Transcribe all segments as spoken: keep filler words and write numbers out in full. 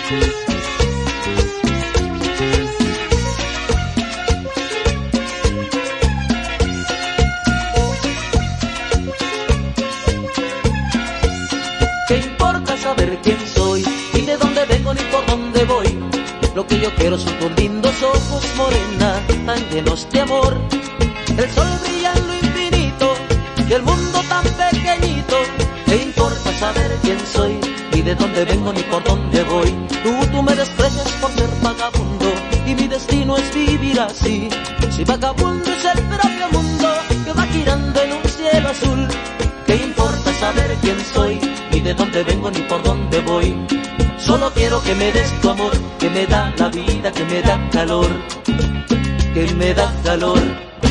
¿Qué importa saber quién soy y de dónde vengo ni por dónde voy? Lo que yo quiero son tus lindos ojos, morena, tan llenos de amor. El sol brilla en lo infinito y el mundo tan pequeñito. ¿Qué importa saber quién soy y de dónde vengo ni por dónde voy? Tú, tú me desprecias por ser vagabundo y mi destino es vivir así. Si vagabundo es el propio mundo que va girando en un cielo azul. ¿Qué importa saber quién soy y de dónde vengo ni por dónde voy? Solo quiero que me des tu amor, que me da la vida, que me da calor, que me da calor.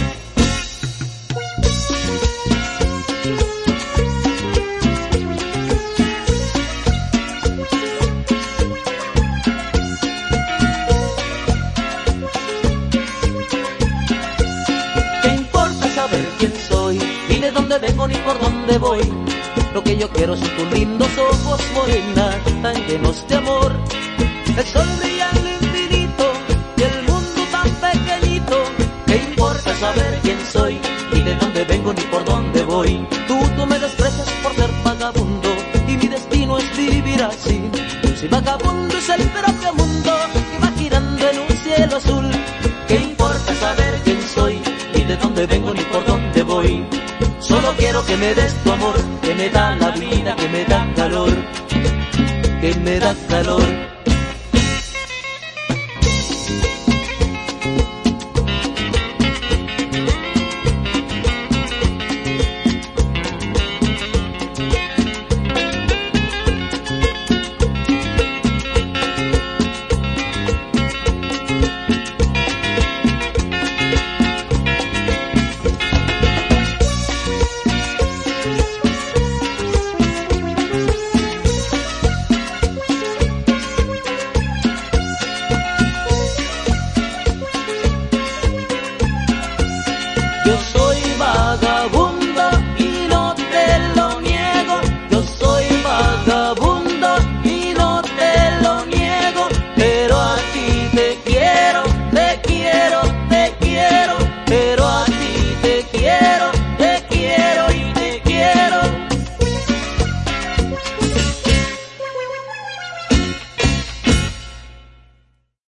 ¿Qué importa saber quién soy y de dónde vengo ni por dónde voy? Lo que yo quiero son tus lindos ojos, morena, tan llenos de amor. El sol brilla en lo infinito y el mundo tan pequeñito. ¿Qué importa saber quién soy y de dónde vengo ni por dónde voy? Tú, tú me desprecias por ser vagabundo y mi destino es vivir así. Si vagabundo es el propio mundo que va girando en un cielo azul. ¿Qué importa saber quién soy y de dónde vengo ni por dónde voy? Solo quiero que me des tu amor, que me da la vida, que me da calor, que me da calor.